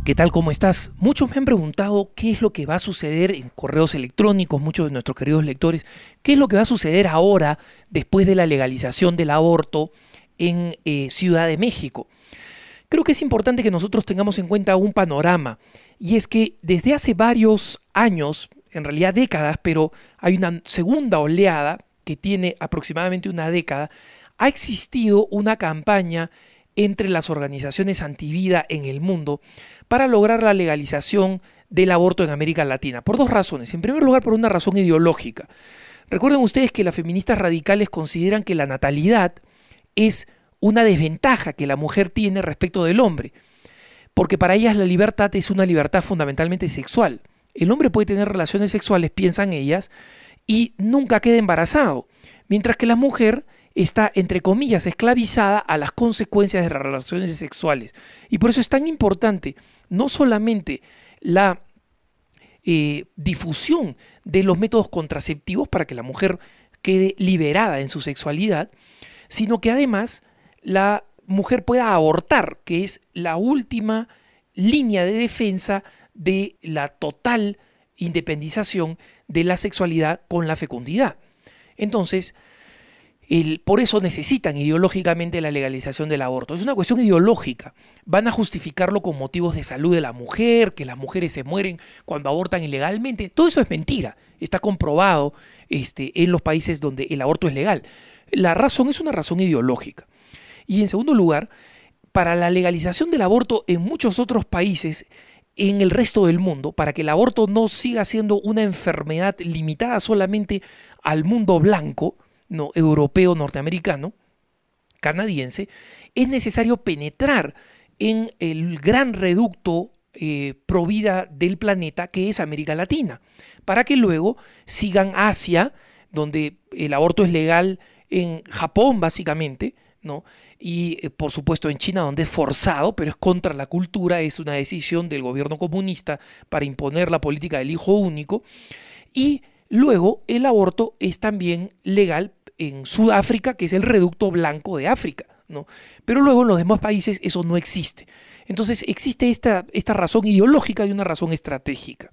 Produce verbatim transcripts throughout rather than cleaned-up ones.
¿Qué tal? ¿Cómo estás? Muchos me han preguntado qué es lo que va a suceder en correos electrónicos, muchos de nuestros queridos lectores, qué es lo que va a suceder ahora después de la legalización del aborto en eh, Ciudad de México. Creo que es importante que nosotros tengamos en cuenta un panorama, y es que desde hace varios años, en realidad décadas, pero hay una segunda oleada que tiene aproximadamente una década, ha existido una campaña entre las organizaciones antivida en el mundo para lograr la legalización del aborto en América Latina, por dos razones. En primer lugar, por una razón ideológica. Recuerden ustedes que las feministas radicales consideran que la natalidad es una desventaja que la mujer tiene respecto del hombre, porque para ellas la libertad es una libertad fundamentalmente sexual. El hombre puede tener relaciones sexuales, piensan ellas, y nunca queda embarazado, mientras que la mujer está, entre comillas, esclavizada a las consecuencias de las relaciones sexuales. Y por eso es tan importante no solamente la eh, difusión de los métodos contraceptivos para que la mujer quede liberada en su sexualidad, sino que además la mujer pueda abortar, que es la última línea de defensa de la total independización de la sexualidad con la fecundidad. Entonces, El, por eso necesitan ideológicamente la legalización del aborto. Es una cuestión ideológica. Van a justificarlo con motivos de salud de la mujer, que las mujeres se mueren cuando abortan ilegalmente. Todo eso es mentira. Está comprobado este, en los países donde el aborto es legal. La razón es una razón ideológica. Y en segundo lugar, para la legalización del aborto en muchos otros países, en el resto del mundo, para que el aborto no siga siendo una enfermedad limitada solamente al mundo blanco, no, europeo, norteamericano, canadiense, es necesario penetrar en el gran reducto eh, provida del planeta que es América Latina, para que luego sigan Asia, donde el aborto es legal, en Japón básicamente, ¿no? Y eh, por supuesto en China, donde es forzado, pero es contra la cultura, es una decisión del gobierno comunista para imponer la política del hijo único, y luego el aborto es también legal en Sudáfrica, que es el reducto blanco de África, ¿no? Pero luego en los demás países eso no existe. Entonces existe esta, esta razón ideológica y una razón estratégica.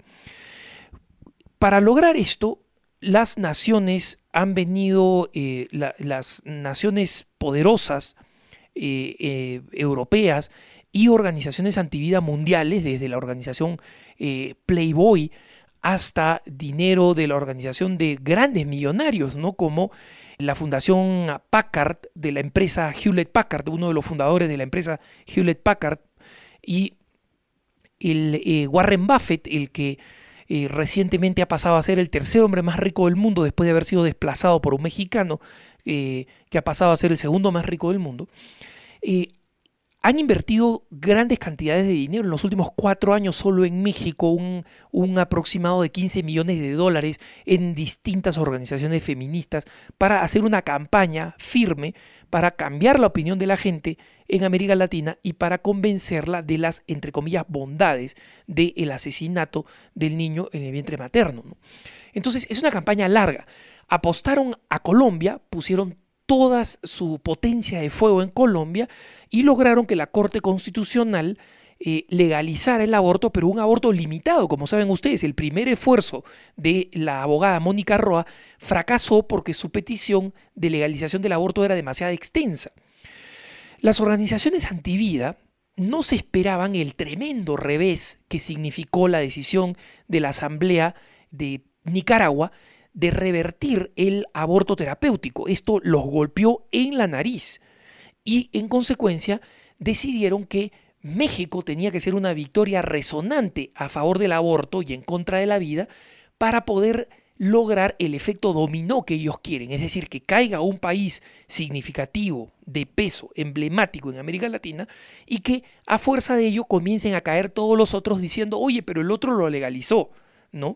Para lograr esto, las naciones han venido, eh, la, las naciones poderosas eh, eh, europeas y organizaciones antivida mundiales, desde la organización eh, Playboy hasta dinero de la organización de grandes millonarios, ¿no? Como la fundación Packard, de la empresa Hewlett Packard, uno de los fundadores de la empresa Hewlett Packard, y el eh, Warren Buffett, el que eh, recientemente ha pasado a ser el tercer hombre más rico del mundo después de haber sido desplazado por un mexicano eh, que ha pasado a ser el segundo más rico del mundo. Eh, Han invertido grandes cantidades de dinero en los últimos cuatro años solo en México, un, un aproximado de quince millones de dólares en distintas organizaciones feministas para hacer una campaña firme para cambiar la opinión de la gente en América Latina y para convencerla de las, entre comillas, bondades del asesinato del niño en el vientre materno, ¿no? Entonces es una campaña larga. Apostaron a Colombia, pusieron toda su potencia de fuego en Colombia y lograron que la Corte Constitucional eh, legalizara el aborto, pero un aborto limitado. Como saben ustedes, el primer esfuerzo de la abogada Mónica Roa fracasó porque su petición de legalización del aborto era demasiado extensa. Las organizaciones antivida no se esperaban el tremendo revés que significó la decisión de la Asamblea de Nicaragua de revertir el aborto terapéutico. Esto los golpeó en la nariz y en consecuencia decidieron que México tenía que ser una victoria resonante a favor del aborto y en contra de la vida para poder lograr el efecto dominó que ellos quieren, es decir, que caiga un país significativo, de peso, emblemático en América Latina y que a fuerza de ello comiencen a caer todos los otros diciendo, oye, pero el otro lo legalizó, ¿no?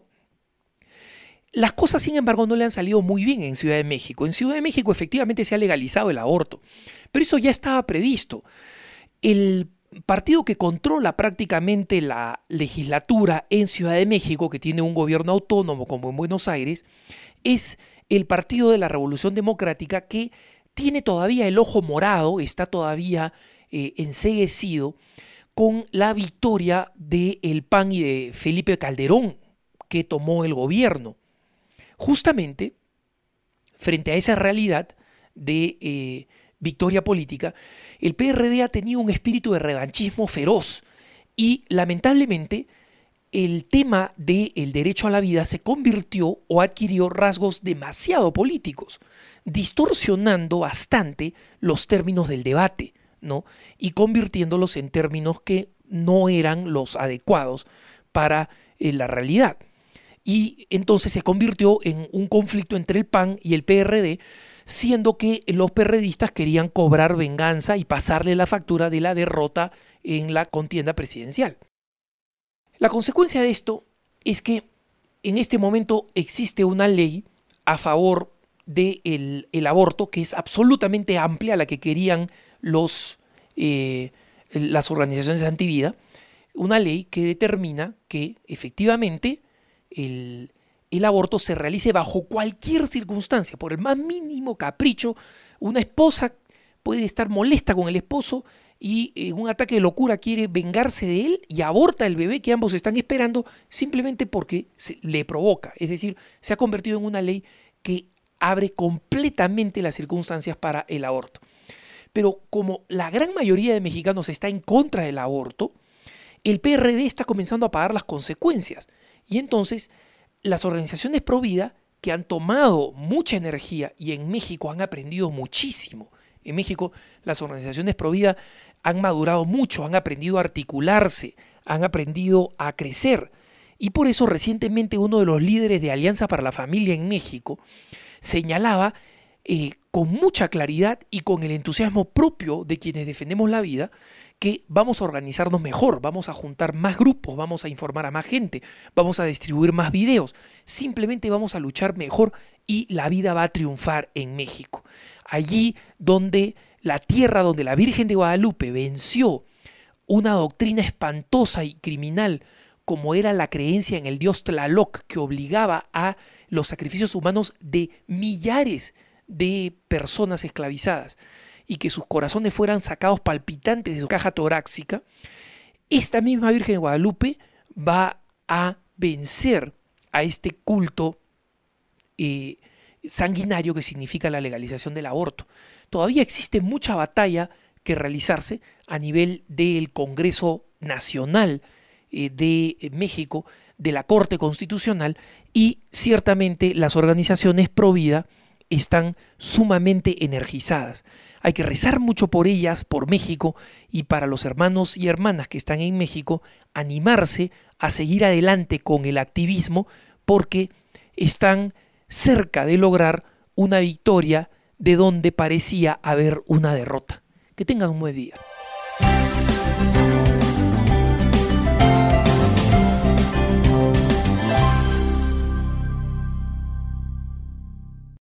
Las cosas, sin embargo, no le han salido muy bien en Ciudad de México. En Ciudad de México efectivamente se ha legalizado el aborto, pero eso ya estaba previsto. El partido que controla prácticamente la legislatura en Ciudad de México, que tiene un gobierno autónomo como en Buenos Aires, es el Partido de la Revolución Democrática, que tiene todavía el ojo morado, está todavía eh, enceguecido con la victoria del P A N y de Felipe Calderón, que tomó el gobierno. Justamente, frente a esa realidad de eh, victoria política, el P R D ha tenido un espíritu de revanchismo feroz y, lamentablemente, el tema del derecho a la vida se convirtió o adquirió rasgos demasiado políticos, distorsionando bastante los términos del debate, ¿no? Y convirtiéndolos en términos que no eran los adecuados para eh, la realidad. Y entonces se convirtió en un conflicto entre el P A N y el P R D, siendo que los PRDistas querían cobrar venganza y pasarle la factura de la derrota en la contienda presidencial. La consecuencia de esto es que en este momento existe una ley a favor del el aborto que es absolutamente amplia, la que querían los, eh, las organizaciones antivida, una ley que determina que efectivamente el, el aborto se realice bajo cualquier circunstancia, por el más mínimo capricho. Una esposa puede estar molesta con el esposo y en un ataque de locura quiere vengarse de él y aborta el bebé que ambos están esperando simplemente porque se le provoca. Es decir, se ha convertido en una ley que abre completamente las circunstancias para el aborto. Pero como la gran mayoría de mexicanos está en contra del aborto, el P R D está comenzando a pagar las consecuencias. Y entonces las organizaciones pro vida, que han tomado mucha energía y en México han aprendido muchísimo. En México las organizaciones pro vida han madurado mucho, han aprendido a articularse, han aprendido a crecer. Y por eso recientemente uno de los líderes de Alianza para la Familia en México señalaba eh, con mucha claridad y con el entusiasmo propio de quienes defendemos la vida que vamos a organizarnos mejor, vamos a juntar más grupos, vamos a informar a más gente, vamos a distribuir más videos, simplemente vamos a luchar mejor y la vida va a triunfar en México. Allí donde la tierra donde la Virgen de Guadalupe venció una doctrina espantosa y criminal como era la creencia en el dios Tlaloc, que obligaba a los sacrificios humanos de millares de personas esclavizadas y que sus corazones fueran sacados palpitantes de su caja torácica, esta misma Virgen de Guadalupe va a vencer a este culto eh, sanguinario que significa la legalización del aborto. Todavía existe mucha batalla que realizarse a nivel del Congreso Nacional eh, de México, de la Corte Constitucional, y ciertamente las organizaciones pro vida están sumamente energizadas. Hay que rezar mucho por ellas, por México, y para los hermanos y hermanas que están en México, animarse a seguir adelante con el activismo porque están cerca de lograr una victoria de donde parecía haber una derrota. Que tengan un buen día.